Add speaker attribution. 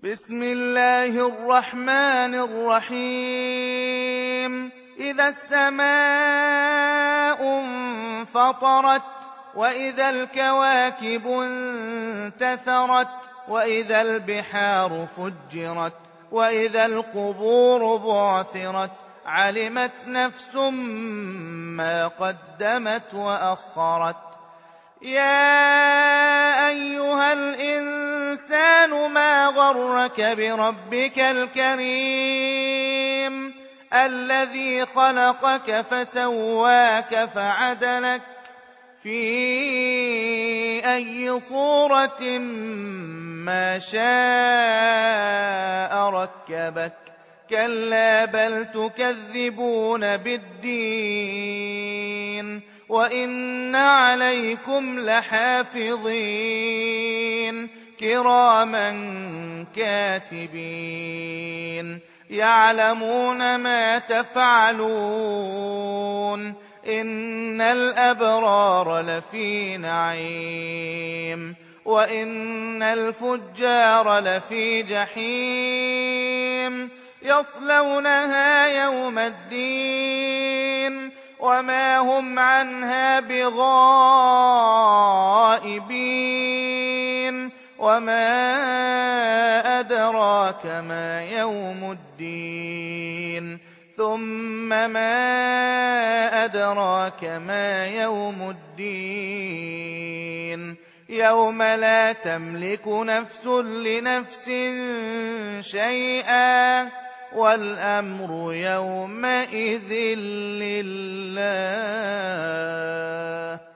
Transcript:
Speaker 1: بسم الله الرحمن الرحيم إذا السماء انفطرت وإذا الكواكب انتثرت وإذا البحار فجرت وإذا القبور بعثرت علمت نفس ما قدمت وأخرت يا أيها الإنسان ما غرك بربك الكريم الذي خلقك فسواك فعدلك في أي صورة ما شاء ركبك كلا بل تكذبون بالدين وإن عليكم لحافظين كراما كاتبين يعلمون ما تفعلون إن الأبرار لفي نعيم وإن الفجار لفي جحيم يصلونها يوم الدين وما هم عنها بغائبين وما أدراك ما يوم الدين ثم ما أدراك ما يوم الدين يوم لا تملك نفس لنفس شيئا والأمر يومئذ لله